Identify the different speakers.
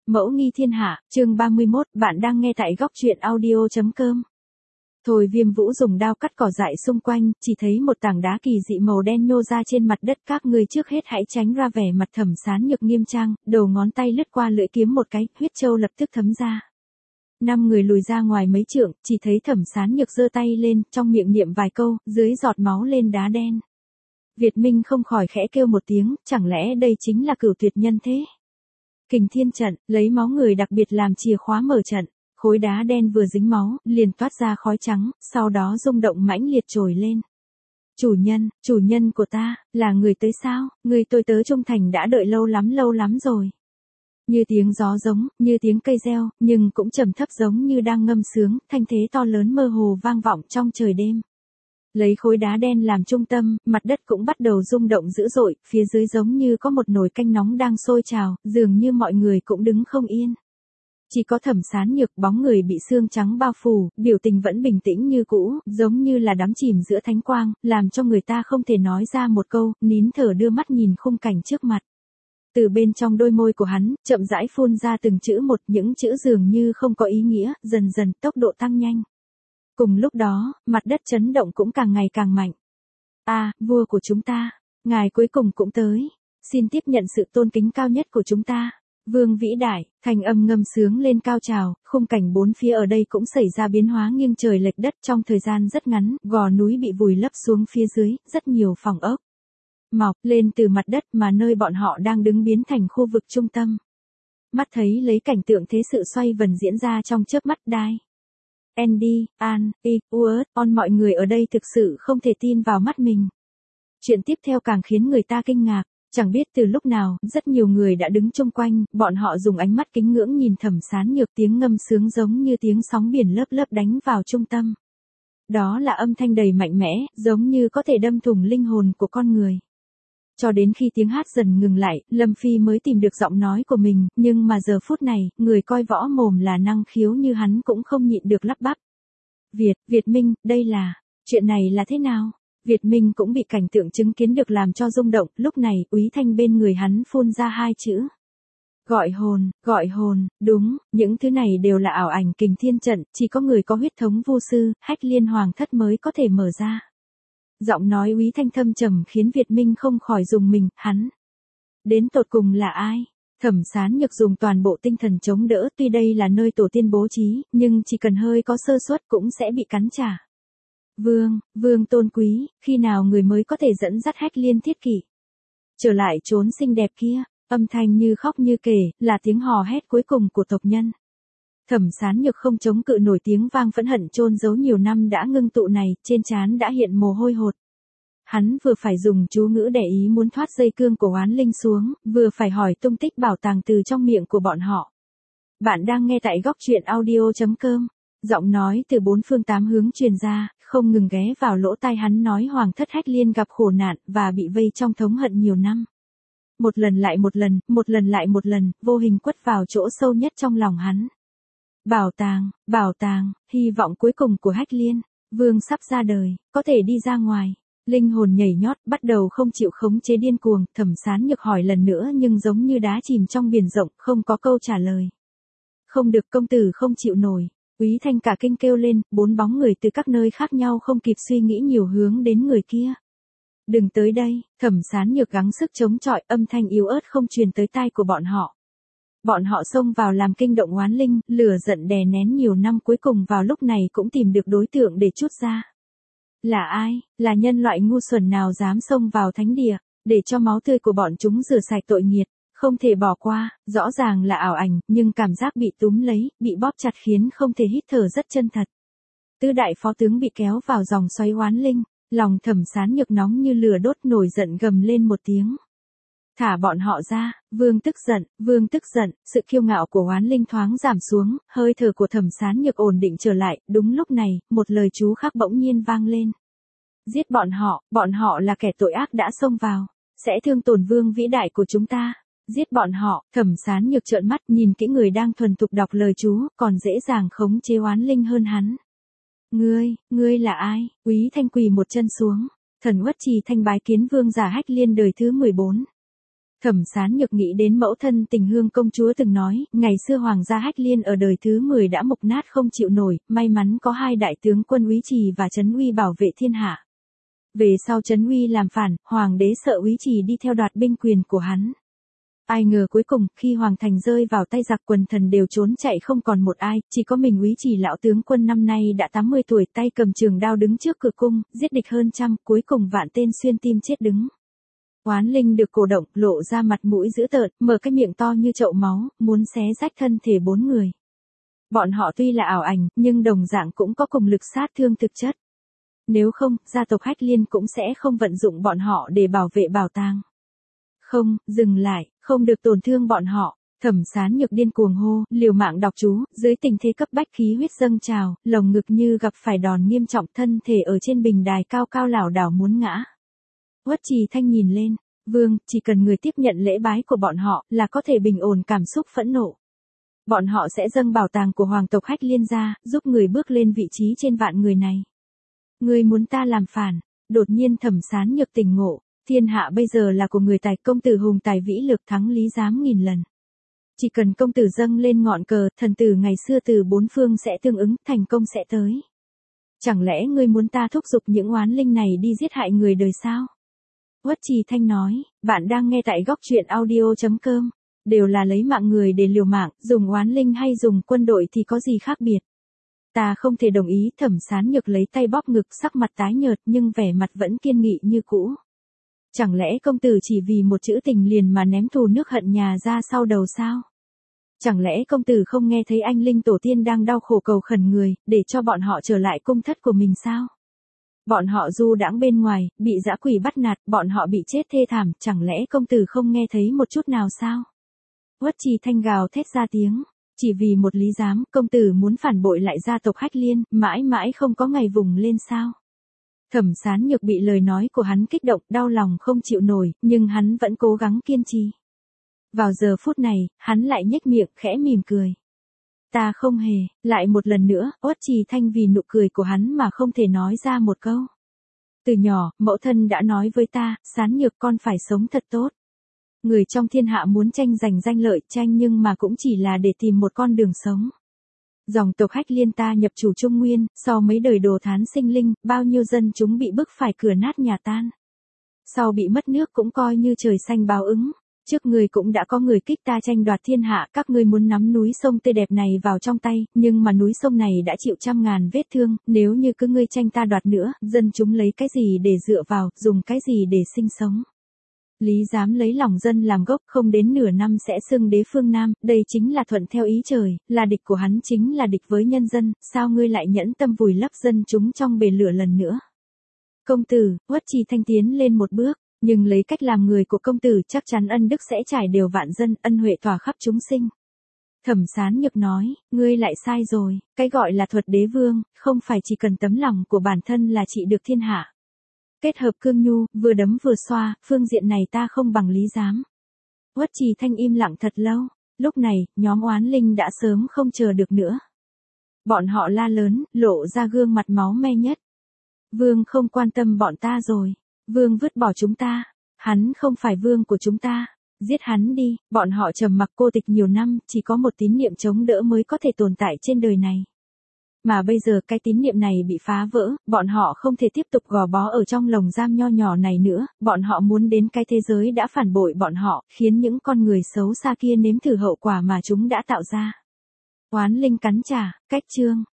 Speaker 1: Mẫu nghi thiên hạ, chương 31, bạn đang nghe tại góc truyện audio.com. Thôi Viêm Vũ dùng đao cắt cỏ dại xung quanh, chỉ thấy một tảng đá kỳ dị màu đen nhô ra trên mặt đất. Các ngươi trước hết hãy tránh ra, vẻ mặt Thẩm Sán Nhược nghiêm trang, đầu ngón tay lướt qua lưỡi kiếm một cái, huyết châu lập tức thấm ra. 5 người lùi ra ngoài mấy trượng, chỉ thấy Thẩm Sán Nhược giơ tay lên, trong miệng niệm vài câu, dưới giọt máu lên đá đen. Việt Minh không khỏi khẽ kêu một tiếng, chẳng lẽ đây chính là Cửu Tuyệt Nhân thế? Kình Thiên trận, lấy máu người đặc biệt làm chìa khóa mở trận, khối đá đen vừa dính máu, liền toát ra khói trắng, sau đó rung động mãnh liệt trồi lên. Chủ nhân của ta, là người tới sao? Người tôi tớ trung thành đã đợi lâu lắm rồi. Như tiếng gió giống, như tiếng cây reo, nhưng cũng trầm thấp giống như đang ngâm sướng, thanh thế to lớn mơ hồ vang vọng trong trời đêm. Lấy khối đá đen làm trung tâm, mặt đất cũng bắt đầu rung động dữ dội, phía dưới giống như có một nồi canh nóng đang sôi trào, dường như mọi người cũng đứng không yên. Chỉ có Thẩm Sán Nhược, bóng người bị sương trắng bao phủ, biểu tình vẫn bình tĩnh như cũ, giống như là đắm chìm giữa thánh quang, làm cho người ta không thể nói ra một câu, nín thở đưa mắt nhìn khung cảnh trước mặt. Từ bên trong đôi môi của hắn, chậm rãi phun ra từng chữ một, những chữ dường như không có ý nghĩa, dần dần tốc độ tăng nhanh. Cùng lúc đó, mặt đất chấn động cũng càng ngày càng mạnh. Vua của chúng ta, ngài cuối cùng cũng tới. Xin tiếp nhận sự tôn kính cao nhất của chúng ta. Vương vĩ đại, thành âm ngâm sướng lên cao trào, khung cảnh bốn phía ở đây cũng xảy ra biến hóa nghiêng trời lệch đất trong thời gian rất ngắn, gò núi bị vùi lấp xuống phía dưới, rất nhiều phòng ốc mọc lên từ mặt đất mà nơi bọn họ đang đứng biến thành khu vực trung tâm. Mắt thấy lấy cảnh tượng thế sự xoay vần diễn ra trong chớp mắt. Andy, An, On mọi người ở đây thực sự không thể tin vào mắt mình. Chuyện tiếp theo càng khiến người ta kinh ngạc, chẳng biết từ lúc nào, rất nhiều người đã đứng chung quanh, bọn họ dùng ánh mắt kính ngưỡng nhìn Thẩm Sán Nhược, tiếng ngâm sướng giống như tiếng sóng biển lớp lớp đánh vào trung tâm. Đó là âm thanh đầy mạnh mẽ, giống như có thể đâm thủng linh hồn của con người. Cho đến khi tiếng hát dần ngừng lại, Lâm Phi mới tìm được giọng nói của mình, nhưng mà giờ phút này, người coi võ mồm là năng khiếu như hắn cũng không nhịn được lắp bắp. Việt Minh, chuyện này là thế nào? Việt Minh cũng bị cảnh tượng chứng kiến được làm cho rung động, lúc này, Úy Thanh bên người hắn phun ra hai chữ. Gọi hồn, đúng, những thứ này đều là ảo ảnh Kình Thiên trận, chỉ có người có huyết thống vu sư, Hách Liên Hoàng thất mới có thể mở ra. Giọng nói Úy Thanh thâm trầm khiến Việt Minh không khỏi rùng mình, hắn đến tột cùng là ai? Thẩm Sán Nhược dùng toàn bộ tinh thần chống đỡ, tuy đây là nơi tổ tiên bố trí, nhưng chỉ cần hơi có sơ suất cũng sẽ bị cắn trả. Vương tôn quý, khi nào người mới có thể dẫn dắt Hách Liên Thiết Kỷ trở lại chốn xinh đẹp kia? Âm thanh như khóc như kể, là tiếng hò hét cuối cùng của tộc nhân. Thẩm Sán Nhược không chống cự nổi tiếng vang phẫn hận chôn giấu nhiều năm đã ngưng tụ này, trên trán đã hiện mồ hôi hột. Hắn vừa phải dùng chú ngữ để ý muốn thoát dây cương của oán linh xuống, vừa phải hỏi tung tích bảo tàng từ trong miệng của bọn họ. Bạn đang nghe tại góc truyện audio.com. Giọng nói từ bốn phương tám hướng truyền ra, không ngừng ghé vào lỗ tai hắn nói Hoàng thất Hách Liên gặp khổ nạn và bị vây trong thống hận nhiều năm. Một lần lại một lần, vô hình quất vào chỗ sâu nhất trong lòng hắn. Bảo tàng, hy vọng cuối cùng của Hách Liên, Vương sắp ra đời, có thể đi ra ngoài. Linh hồn nhảy nhót, bắt đầu không chịu khống chế điên cuồng, Thẩm Sán Nhược hỏi lần nữa nhưng giống như đá chìm trong biển rộng, không có câu trả lời. Không được, công tử không chịu nổi. Úy Thanh cả kinh kêu lên, bốn bóng người từ các nơi khác nhau không kịp suy nghĩ nhiều hướng đến người kia. Đừng tới đây, Thẩm Sán Nhược gắng sức chống chọi, âm thanh yếu ớt không truyền tới tai của bọn họ. Bọn họ xông vào làm kinh động oán linh, lửa giận đè nén nhiều năm cuối cùng vào lúc này cũng tìm được đối tượng để trút ra. Là ai? Là nhân loại ngu xuẩn nào dám xông vào thánh địa, để cho máu tươi của bọn chúng rửa sạch tội nghiệt, không thể bỏ qua, rõ ràng là ảo ảnh, nhưng cảm giác bị túm lấy, bị bóp chặt khiến không thể hít thở rất chân thật. Tứ đại phó tướng bị kéo vào dòng xoáy oán linh, lòng Thẩm Sán Nhược nóng như lửa đốt, nổi giận gầm lên một tiếng. Thả bọn họ ra, Vương tức giận, sự kiêu ngạo của oán linh thoáng giảm xuống, hơi thở của Thẩm Sán Nhược ổn định trở lại, đúng lúc này, một lời chú khác bỗng nhiên vang lên. Giết bọn họ là kẻ tội ác đã xông vào, sẽ thương tổn vương vĩ đại của chúng ta. Giết bọn họ, Thẩm Sán Nhược trợn mắt nhìn kỹ người đang thuần thục đọc lời chú, còn dễ dàng khống chế oán linh hơn hắn. Ngươi là ai? Úy Thanh quỳ một chân xuống, thần uất trì thanh bái kiến vương giả Hách Liên đời thứ 14. Thẩm Sán Nhược nghĩ đến mẫu thân Tình Hương công chúa từng nói, ngày xưa Hoàng gia Hách Liên ở đời thứ 10 đã mục nát không chịu nổi, may mắn có hai đại tướng quân Úy Trì và Trấn Uy bảo vệ thiên hạ. Về sau Trấn Uy làm phản, Hoàng đế sợ Úy Trì đi theo đoạt binh quyền của hắn. Ai ngờ cuối cùng, khi Hoàng thành rơi vào tay giặc quần thần đều trốn chạy không còn một ai, chỉ có mình Úy Trì lão tướng quân năm nay đã 80 tuổi tay cầm trường đao đứng trước cửa cung, giết địch hơn trăm, cuối cùng vạn tên xuyên tim chết đứng. Oán linh được cổ động, lộ ra mặt mũi dữ tợn, mở cái miệng to như chậu máu, muốn xé rách thân thể 4 người. Bọn họ tuy là ảo ảnh, nhưng đồng dạng cũng có cùng lực sát thương thực chất. Nếu không, gia tộc Hách Liên cũng sẽ không vận dụng bọn họ để bảo vệ bảo tàng. Không, dừng lại, không được tổn thương bọn họ. Thẩm Sán Nhược điên cuồng hô, liều mạng đọc chú, dưới tình thế cấp bách khí huyết dâng trào, lồng ngực như gặp phải đòn nghiêm trọng, thân thể ở trên bình đài cao cao lảo đảo muốn ngã. Uất Trì Thanh nhìn lên, vương, chỉ cần người tiếp nhận lễ bái của bọn họ là có thể bình ổn cảm xúc phẫn nộ. Bọn họ sẽ dâng bảo tàng của hoàng tộc Hách Liên ra, giúp người bước lên vị trí trên vạn người này. Người muốn ta làm phản, đột nhiên Thẩm Sán Nhược tỉnh ngộ, thiên hạ bây giờ là của người tài, công tử hùng tài vĩ lực thắng lý giám nghìn lần. Chỉ cần công tử dâng lên ngọn cờ, thần tử ngày xưa từ bốn phương sẽ tương ứng, thành công sẽ tới. Chẳng lẽ ngươi muốn ta thúc giục những oán linh này đi giết hại người đời sao? Uất Trì Thanh nói, bạn đang nghe tại góc truyện audio.com. Đều là lấy mạng người để liều mạng, dùng oán linh hay dùng quân đội thì có gì khác biệt. Ta không thể đồng ý. Thẩm Sán Nhược lấy tay bóp ngực, sắc mặt tái nhợt nhưng vẻ mặt vẫn kiên nghị như cũ. Chẳng lẽ công tử chỉ vì một chữ tình liền mà ném thù nước hận nhà ra sau đầu sao? Chẳng lẽ công tử không nghe thấy anh linh tổ tiên đang đau khổ cầu khẩn người, để cho bọn họ trở lại cung thất của mình sao? Bọn họ du đãng bên ngoài, bị dã quỷ bắt nạt, bọn họ bị chết thê thảm, chẳng lẽ công tử không nghe thấy một chút nào sao? Uất Trì Thanh gào thét ra tiếng, chỉ vì một lý giám, công tử muốn phản bội lại gia tộc Hách Liên, mãi mãi không có ngày vùng lên sao? Thẩm Sán Nhược bị lời nói của hắn kích động, đau lòng không chịu nổi, nhưng hắn vẫn cố gắng kiên trì. Vào giờ phút này, hắn lại nhếch miệng, khẽ mỉm cười. Ta không hề, lại một lần nữa, Uất Trì Thanh vì nụ cười của hắn mà không thể nói ra một câu. Từ nhỏ, mẫu thân đã nói với ta, Sán Nhược con phải sống thật tốt. Người trong thiên hạ muốn tranh giành danh lợi, tranh nhưng mà cũng chỉ là để tìm một con đường sống. Dòng tộc Hách Liên ta nhập chủ Trung Nguyên, sau mấy đời đồ thán sinh linh, bao nhiêu dân chúng bị bức phải cửa nát nhà tan. Sau bị mất nước cũng coi như trời xanh báo ứng. Trước người cũng đã có người kích ta tranh đoạt thiên hạ, các ngươi muốn nắm núi sông tươi đẹp này vào trong tay, nhưng mà núi sông này đã chịu trăm ngàn vết thương, nếu như cứ ngươi tranh ta đoạt nữa, dân chúng lấy cái gì để dựa vào, dùng cái gì để sinh sống. Lý giám lấy lòng dân làm gốc, không đến nửa năm sẽ xưng đế phương Nam, đây chính là thuận theo ý trời, là địch của hắn chính là địch với nhân dân, sao ngươi lại nhẫn tâm vùi lấp dân chúng trong bể lửa lần nữa? Công tử, Uất Trì Thanh tiến lên một bước. Nhưng lấy cách làm người của công tử chắc chắn ân đức sẽ trải đều vạn dân, ân huệ tỏa khắp chúng sinh. Thẩm Sán Nhược nói, ngươi lại sai rồi, cái gọi là thuật đế vương, không phải chỉ cần tấm lòng của bản thân là trị được thiên hạ. Kết hợp cương nhu, vừa đấm vừa xoa, phương diện này ta không bằng lý giám. Uất Trì Thanh im lặng thật lâu, lúc này, nhóm oán linh đã sớm không chờ được nữa. Bọn họ la lớn, lộ ra gương mặt máu me nhất. Vương không quan tâm bọn ta rồi. Vương vứt bỏ chúng ta, hắn không phải vương của chúng ta, giết hắn đi. Bọn họ trầm mặc cô tịch nhiều năm, chỉ có một tín niệm chống đỡ mới có thể tồn tại trên đời này. Mà bây giờ cái tín niệm này bị phá vỡ, bọn họ không thể tiếp tục gò bó ở trong lồng giam nho nhỏ này nữa, bọn họ muốn đến cái thế giới đã phản bội bọn họ, khiến những con người xấu xa kia nếm thử hậu quả mà chúng đã tạo ra. Oán linh cắn trả, cách chương.